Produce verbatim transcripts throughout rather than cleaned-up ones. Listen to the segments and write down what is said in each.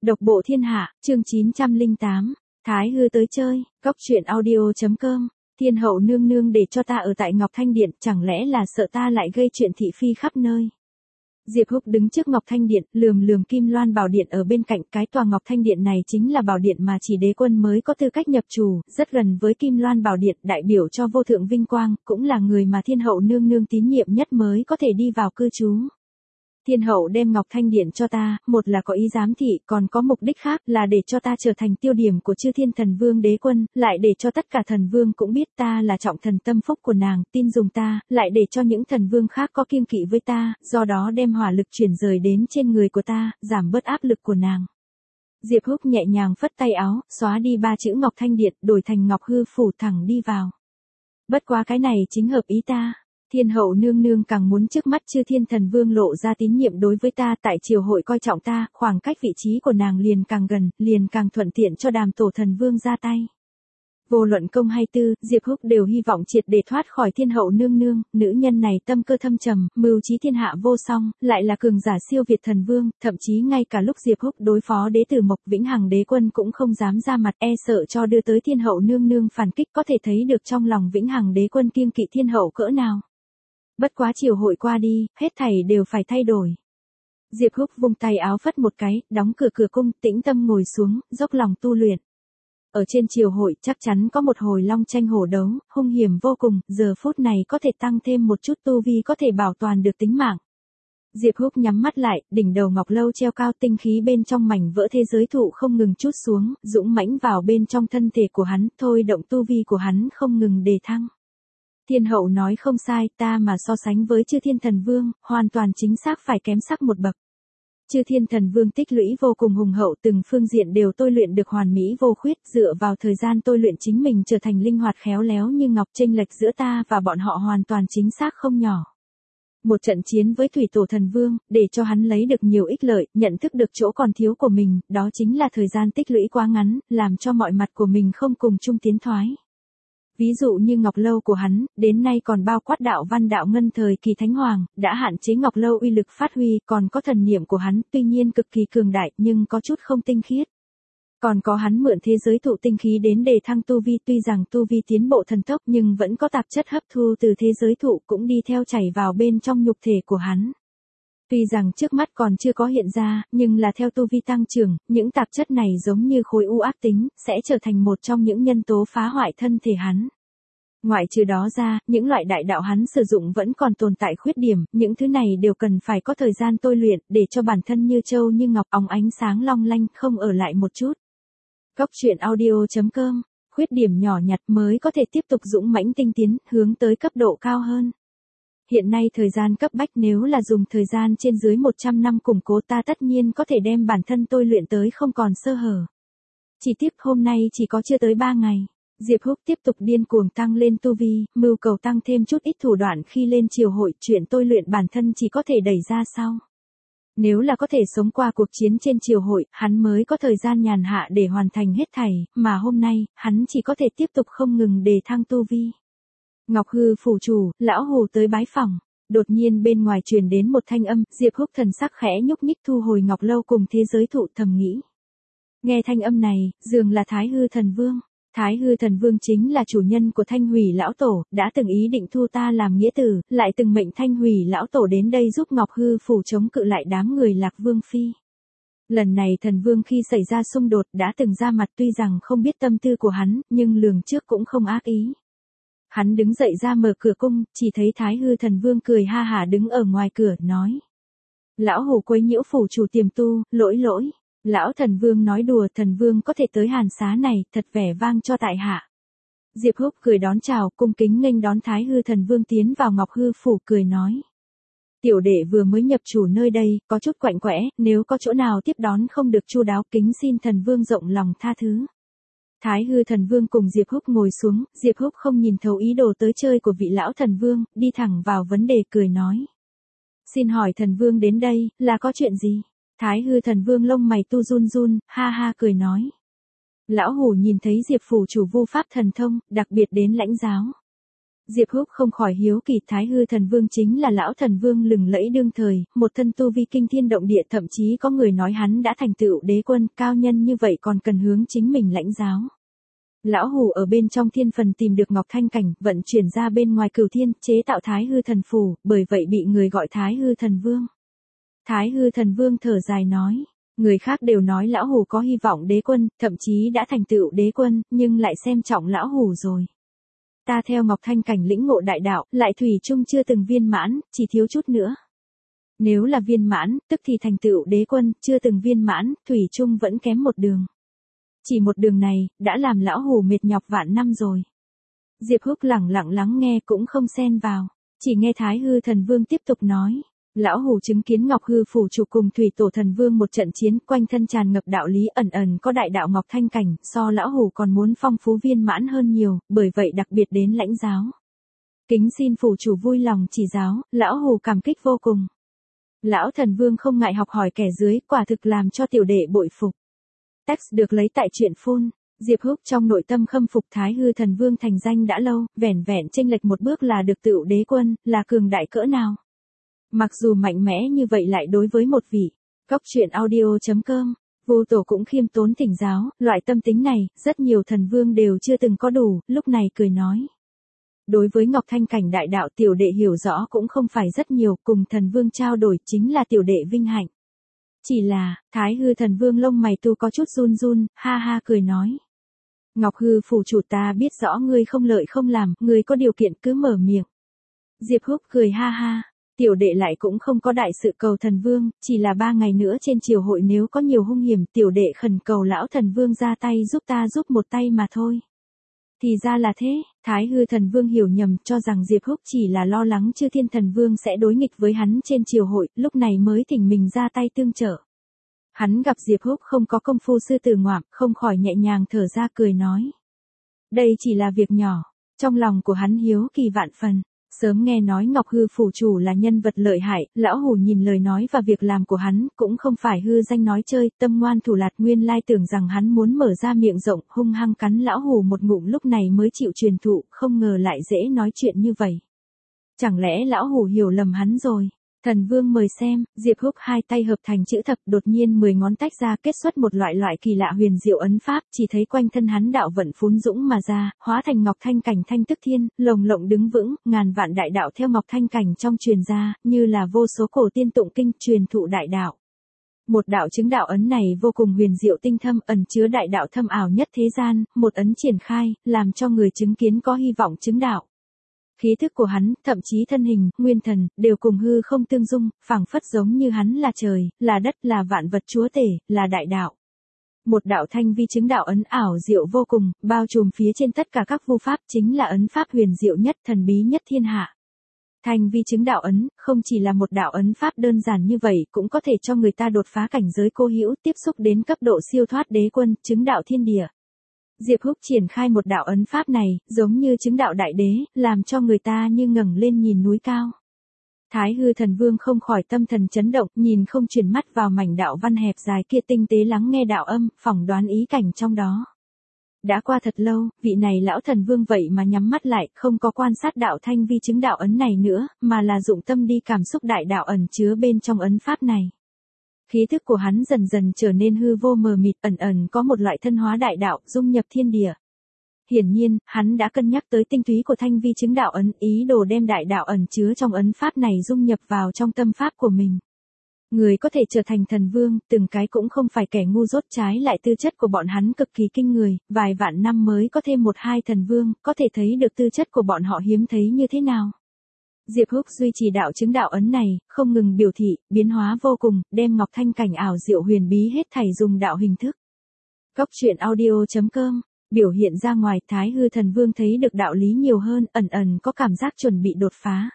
Độc bộ thiên hạ, chương chín trăm lẻ tám, Thái Hư tới chơi, góc truyện audio chấm com, thiên hậu nương nương để cho ta ở tại Ngọc Thanh Điện, chẳng lẽ là sợ ta lại gây chuyện thị phi khắp nơi. Diệp Húc đứng trước Ngọc Thanh Điện, lườm lườm Kim Loan Bảo Điện ở bên cạnh. Cái tòa Ngọc Thanh Điện này chính là bảo điện mà chỉ đế quân mới có tư cách nhập trù, rất gần với Kim Loan Bảo Điện, đại biểu cho vô thượng vinh quang, cũng là người mà thiên hậu nương nương tín nhiệm nhất mới có thể đi vào cư trú. Thiên hậu đem Ngọc Thanh Điện cho ta, một là có ý giám thị, còn có mục đích khác là để cho ta trở thành tiêu điểm của chư thiên thần vương đế quân, lại để cho tất cả thần vương cũng biết ta là trọng thần tâm phúc của nàng, tin dùng ta, lại để cho những thần vương khác có kiêng kỵ với ta, do đó đem hỏa lực chuyển rời đến trên người của ta, giảm bớt áp lực của nàng. Diệp Húc nhẹ nhàng phất tay áo, xóa đi ba chữ Ngọc Thanh Điện, đổi thành Ngọc Hư Phủ, thẳng đi vào. Bất quá cái này chính hợp ý ta. Thiên hậu nương nương càng muốn trước mắt chư thiên thần vương lộ ra tín nhiệm đối với ta, tại triều hội coi trọng ta, khoảng cách vị trí của nàng liền càng gần, liền càng thuận tiện cho đàm tổ thần vương ra tay. Vô luận công hay tư, Diệp Húc đều hy vọng triệt để thoát khỏi thiên hậu nương nương, nữ nhân này tâm cơ thâm trầm, mưu trí thiên hạ vô song, lại là cường giả siêu việt thần vương, thậm chí ngay cả lúc Diệp Húc đối phó đế tử Mộc Vĩnh Hằng đế quân cũng không dám ra mặt, e sợ cho đưa tới thiên hậu nương nương phản kích, có thể thấy được trong lòng Vĩnh Hằng đế quân kiêng kỵ thiên hậu cỡ nào. Bất quá triều hội qua đi, hết thảy đều phải thay đổi. Diệp Húc vung tay áo phất một cái, đóng cửa cửa cung, tĩnh tâm ngồi xuống, dốc lòng tu luyện. Ở trên triều hội chắc chắn có một hồi long tranh hổ đấu, hung hiểm vô cùng, giờ phút này có thể tăng thêm một chút tu vi có thể bảo toàn được tính mạng. Diệp Húc nhắm mắt lại, đỉnh đầu ngọc lâu treo cao, tinh khí bên trong mảnh vỡ thế giới thụ không ngừng trút xuống, dũng mãnh vào bên trong thân thể của hắn, thôi động tu vi của hắn không ngừng đề thăng. Thiên hậu nói không sai, ta mà so sánh với chư thiên thần vương, hoàn toàn chính xác phải kém sắc một bậc. Chư thiên thần vương tích lũy vô cùng hùng hậu, từng phương diện đều tôi luyện được hoàn mỹ vô khuyết, dựa vào thời gian tôi luyện chính mình trở thành linh hoạt khéo léo như ngọc, chênh lệch giữa ta và bọn họ hoàn toàn chính xác không nhỏ. Một trận chiến với thủy tổ thần vương, để cho hắn lấy được nhiều ích lợi, nhận thức được chỗ còn thiếu của mình, đó chính là thời gian tích lũy quá ngắn, làm cho mọi mặt của mình không cùng chung tiến thoái. Ví dụ như Ngọc Lâu của hắn, đến nay còn bao quát đạo văn đạo ngân thời kỳ Thánh Hoàng, đã hạn chế Ngọc Lâu uy lực phát huy, còn có thần niệm của hắn, tuy nhiên cực kỳ cường đại, nhưng có chút không tinh khiết. Còn có hắn mượn thế giới thụ tinh khí đến đề thăng tu vi, tuy rằng tu vi tiến bộ thần tốc nhưng vẫn có tạp chất hấp thu từ thế giới thụ cũng đi theo chảy vào bên trong nhục thể của hắn. Tuy rằng trước mắt còn chưa có hiện ra, nhưng là theo tu vi tăng trưởng, những tạp chất này giống như khối u ác tính, sẽ trở thành một trong những nhân tố phá hoại thân thể hắn. Ngoại trừ đó ra, những loại đại đạo hắn sử dụng vẫn còn tồn tại khuyết điểm, những thứ này đều cần phải có thời gian tôi luyện, để cho bản thân như châu như ngọc, óng ánh sáng long lanh, không ở lại một chút. Góc truyện audio chấm com, khuyết điểm nhỏ nhặt mới có thể tiếp tục dũng mãnh tinh tiến, hướng tới cấp độ cao hơn. Hiện nay thời gian cấp bách, nếu là dùng thời gian trên dưới một trăm năm củng cố, ta tất nhiên có thể đem bản thân tôi luyện tới không còn sơ hở. Chỉ tiếc hôm nay chỉ có chưa tới ba ngày. Diệp Húc tiếp tục điên cuồng tăng lên tu vi, mưu cầu tăng thêm chút ít thủ đoạn khi lên triều hội, chuyện tôi luyện bản thân chỉ có thể đẩy ra sau. Nếu là có thể sống qua cuộc chiến trên triều hội, hắn mới có thời gian nhàn hạ để hoàn thành hết thảy, mà hôm nay, hắn chỉ có thể tiếp tục không ngừng đề thăng tu vi. Ngọc Hư phủ chủ, lão Hồ tới bái phỏng. Đột nhiên bên ngoài truyền đến một thanh âm, Diệp Húc thần sắc khẽ nhúc nhích thu hồi Ngọc Lâu cùng thế giới thụ, thầm nghĩ. Nghe thanh âm này, dường là Thái Hư thần vương. Thái Hư thần vương chính là chủ nhân của Thanh Hủy lão tổ, đã từng ý định thu ta làm nghĩa tử, lại từng mệnh Thanh Hủy lão tổ đến đây giúp Ngọc Hư phủ chống cự lại đám người Lạc Vương phi. Lần này thần vương khi xảy ra xung đột đã từng ra mặt, tuy rằng không biết tâm tư của hắn, nhưng lường trước cũng không ác ý. Hắn đứng dậy ra mở cửa cung, chỉ thấy Thái Hư thần vương cười ha hả đứng ở ngoài cửa, nói. Lão Hồ quấy nhiễu phủ chủ tiềm tu, lỗi lỗi. Lão thần vương nói đùa, thần vương có thể tới hàn xá này, thật vẻ vang cho tại hạ. Diệp Húc cười đón chào, cung kính nghênh đón Thái Hư thần vương tiến vào Ngọc Hư phủ, cười nói. Tiểu đệ vừa mới nhập chủ nơi đây, có chút quạnh quẽ, nếu có chỗ nào tiếp đón không được chu đáo, kính xin thần vương rộng lòng tha thứ. Thái Hư thần vương cùng Diệp Húc ngồi xuống, Diệp Húc không nhìn thấu ý đồ tới chơi của vị lão thần vương, đi thẳng vào vấn đề, cười nói. Xin hỏi thần vương đến đây, là có chuyện gì? Thái Hư thần vương lông mày tu run run, ha ha cười nói. Lão Hủ nhìn thấy Diệp phủ chủ vu pháp thần thông, đặc biệt đến lãnh giáo. Diệp Húc không khỏi hiếu kỳ, Thái Hư Thần Vương chính là lão thần vương lừng lẫy đương thời, một thân tu vi kinh thiên động địa, thậm chí có người nói hắn đã thành tựu đế quân, cao nhân như vậy còn cần hướng chính mình lãnh giáo. Lão hủ ở bên trong thiên phần tìm được Ngọc Thanh Cảnh, vận chuyển ra bên ngoài cửu thiên, chế tạo Thái Hư Thần Phù, bởi vậy bị người gọi Thái Hư Thần Vương. Thái Hư Thần Vương thở dài nói, người khác đều nói lão hủ có hy vọng đế quân, thậm chí đã thành tựu đế quân, nhưng lại xem trọng lão hủ rồi. Ta theo Ngọc Thanh Cảnh lĩnh ngộ đại đạo, lại thủy chung chưa từng viên mãn, chỉ thiếu chút nữa. Nếu là viên mãn, tức thì thành tựu đế quân, chưa từng viên mãn, thủy chung vẫn kém một đường. Chỉ một đường này, đã làm lão hủ mệt nhọc vạn năm rồi. Diệp Húc lẳng lặng lắng nghe cũng không xen vào, chỉ nghe Thái Hư Thần Vương tiếp tục nói. Lão hủ chứng kiến Ngọc Hư phủ chủ cùng Thủy Tổ Thần Vương một trận chiến, quanh thân tràn ngập đạo lý, ẩn ẩn có đại đạo Ngọc Thanh Cảnh, so lão hủ còn muốn phong phú viên mãn hơn nhiều, bởi vậy đặc biệt đến lãnh giáo. Kính xin phủ chủ vui lòng chỉ giáo, lão hủ cảm kích vô cùng. Lão Thần Vương không ngại học hỏi kẻ dưới, quả thực làm cho tiểu đệ bội phục. Text được lấy tại truyện phun. Diệp Húc trong nội tâm khâm phục Thái Hư Thần Vương thành danh đã lâu, vẻn vẹn chênh lệch một bước là được tựu đế quân, là cường đại cỡ nào. Mặc dù mạnh mẽ như vậy lại đối với một vị, góc truyện audio chấm com, Vô Tổ cũng khiêm tốn thỉnh giáo, loại tâm tính này, rất nhiều thần vương đều chưa từng có đủ, lúc này cười nói. Đối với Ngọc Thanh Cảnh đại đạo tiểu đệ hiểu rõ cũng không phải rất nhiều, cùng thần vương trao đổi chính là tiểu đệ vinh hạnh. Chỉ là, Thái Hư Thần Vương lông mày tu có chút run run, ha ha cười nói. Ngọc Hư phủ chủ ta biết rõ ngươi không lợi không làm, ngươi có điều kiện cứ mở miệng. Diệp Húc cười ha ha. Tiểu đệ lại cũng không có đại sự cầu thần vương, chỉ là ba ngày nữa trên triều hội nếu có nhiều hung hiểm, tiểu đệ khẩn cầu lão thần vương ra tay giúp ta giúp một tay mà thôi. Thì ra là thế, Thái Hư Thần Vương hiểu nhầm, cho rằng Diệp Húc chỉ là lo lắng Chư Thiên Thần Vương sẽ đối nghịch với hắn trên triều hội, lúc này mới thỉnh mình ra tay tương trợ. Hắn gặp Diệp Húc không có công phu sư tử ngoạm, không khỏi nhẹ nhàng thở ra cười nói. Đây chỉ là việc nhỏ, trong lòng của hắn hiếu kỳ vạn phần. Sớm nghe nói Ngọc Hư phủ chủ là nhân vật lợi hại, lão hủ nhìn lời nói và việc làm của hắn, cũng không phải hư danh nói chơi, tâm ngoan thủ lạt, nguyên lai tưởng rằng hắn muốn mở ra miệng rộng, hung hăng cắn lão hủ một ngụm, lúc này mới chịu truyền thụ, không ngờ lại dễ nói chuyện như vậy. Chẳng lẽ lão hủ hiểu lầm hắn rồi? Thần Vương mời xem, Diệp Húc hai tay hợp thành chữ thập, đột nhiên mười ngón tách ra kết xuất một loại loại kỳ lạ huyền diệu ấn pháp, chỉ thấy quanh thân hắn đạo vận phún dũng mà ra, hóa thành Ngọc Thanh Cảnh thanh tức thiên, lồng lộng đứng vững, ngàn vạn đại đạo theo Ngọc Thanh Cảnh trong truyền ra, như là vô số cổ tiên tụng kinh truyền thụ đại đạo. Một đạo chứng đạo ấn này vô cùng huyền diệu tinh thâm, ẩn chứa đại đạo thâm ảo nhất thế gian, một ấn triển khai, làm cho người chứng kiến có hy vọng chứng đạo. Khí thức của hắn, thậm chí thân hình, nguyên thần, đều cùng hư không tương dung, phảng phất giống như hắn là trời, là đất, là vạn vật chúa tể, là đại đạo. Một đạo thanh vi chứng đạo ấn ảo diệu vô cùng, bao trùm phía trên tất cả các vu pháp, chính là ấn pháp huyền diệu nhất, thần bí nhất thiên hạ. Thanh vi chứng đạo ấn, không chỉ là một đạo ấn pháp đơn giản như vậy, cũng có thể cho người ta đột phá cảnh giới cô hữu, tiếp xúc đến cấp độ siêu thoát đế quân, chứng đạo thiên địa. Diệp Húc triển khai một đạo ấn pháp này, giống như chứng đạo đại đế, làm cho người ta như ngẩng lên nhìn núi cao. Thái Hư Thần Vương không khỏi tâm thần chấn động, nhìn không chuyển mắt vào mảnh đạo văn hẹp dài kia, tinh tế lắng nghe đạo âm, phỏng đoán ý cảnh trong đó. Đã qua thật lâu, vị này lão thần vương vậy mà nhắm mắt lại, không có quan sát đạo thanh vi chứng đạo ấn này nữa, mà là dụng tâm đi cảm xúc đại đạo ẩn chứa bên trong ấn pháp này. Khí thức của hắn dần dần trở nên hư vô mờ mịt, ẩn ẩn có một loại thân hóa đại đạo, dung nhập thiên địa. Hiển nhiên, hắn đã cân nhắc tới tinh túy của thanh vi chứng đạo ấn, ý đồ đem đại đạo ẩn chứa trong ấn pháp này dung nhập vào trong tâm pháp của mình. Người có thể trở thành thần vương, từng cái cũng không phải kẻ ngu dốt, trái lại tư chất của bọn hắn cực kỳ kinh người, vài vạn năm mới có thêm một hai thần vương, có thể thấy được tư chất của bọn họ hiếm thấy như thế nào. Diệp Húc duy trì đạo chứng đạo ấn này, không ngừng biểu thị, biến hóa vô cùng, đem Ngọc Thanh Cảnh ảo diệu huyền bí hết thảy dùng đạo hình thức. Góc truyện audio chấm com, biểu hiện ra ngoài, Thái Hư Thần Vương thấy được đạo lý nhiều hơn, ẩn ẩn có cảm giác chuẩn bị đột phá.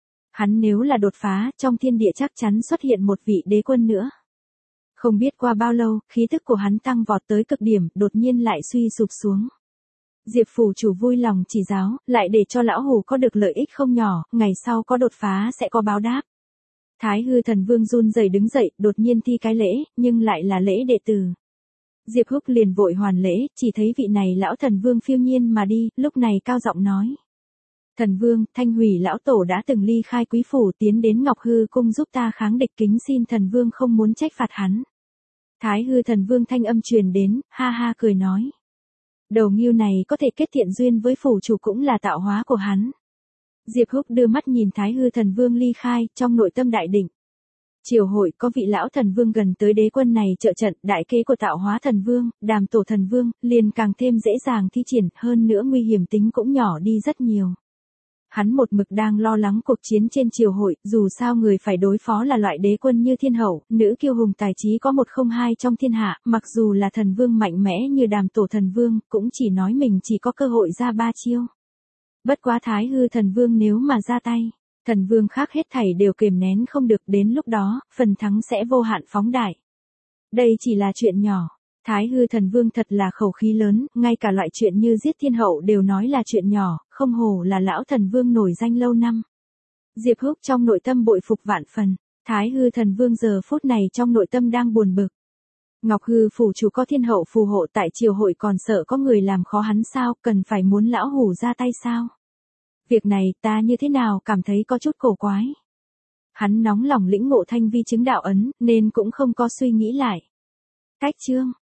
Hắn nếu là đột phá, trong thiên địa chắc chắn xuất hiện một vị đế quân nữa. Không biết qua bao lâu, khí thức của hắn tăng vọt tới cực điểm, đột nhiên lại suy sụp xuống. Diệp phủ chủ vui lòng chỉ giáo, lại để cho lão hủ có được lợi ích không nhỏ, ngày sau có đột phá sẽ có báo đáp. Thái Hư Thần Vương run rẩy đứng dậy, đột nhiên thi cái lễ, nhưng lại là lễ đệ tử. Diệp Húc liền vội hoàn lễ, chỉ thấy vị này lão thần vương phiêu nhiên mà đi, lúc này cao giọng nói. Thần vương, Thanh Hủy lão tổ đã từng ly khai quý phủ tiến đến Ngọc Hư cung giúp ta kháng địch, kính xin thần vương không muốn trách phạt hắn. Thái hư thần vương thanh âm truyền đến, ha ha cười nói. Đầu ngưu này có thể kết thiện duyên với phủ chủ cũng là tạo hóa của hắn. Diệp Húc đưa mắt nhìn Thái hư thần vương ly khai, trong nội tâm đại định. Triều hội có vị lão thần vương gần tới đế quân này trợ trận, đại kế của tạo hóa thần vương, đàm tổ thần vương, liền càng thêm dễ dàng thi triển, hơn nữa nguy hiểm tính cũng nhỏ đi rất nhiều. Hắn một mực đang lo lắng cuộc chiến trên triều hội, dù sao người phải đối phó là loại đế quân như thiên hậu, nữ kiêu hùng tài trí có một không hai trong thiên hạ, mặc dù là thần vương mạnh mẽ như đàm tổ thần vương, cũng chỉ nói mình chỉ có cơ hội ra ba chiêu. Bất quá Thái hư thần vương nếu mà ra tay, thần vương khác hết thảy đều kiềm nén không được, đến lúc đó, phần thắng sẽ vô hạn phóng đại. Đây chỉ là chuyện nhỏ. Thái hư thần vương thật là khẩu khí lớn, ngay cả loại chuyện như giết thiên hậu đều nói là chuyện nhỏ, không hổ là lão thần vương nổi danh lâu năm. Diệp Húc trong nội tâm bội phục vạn phần, Thái hư thần vương giờ phút này trong nội tâm đang buồn bực. Ngọc Hư phủ chủ có thiên hậu phù hộ tại triều hội còn sợ có người làm khó hắn sao, cần phải muốn lão hủ ra tay sao? Việc này ta như thế nào cảm thấy có chút cổ quái. Hắn nóng lòng lĩnh ngộ thanh vi chứng đạo ấn, nên cũng không có suy nghĩ lại. Cách chương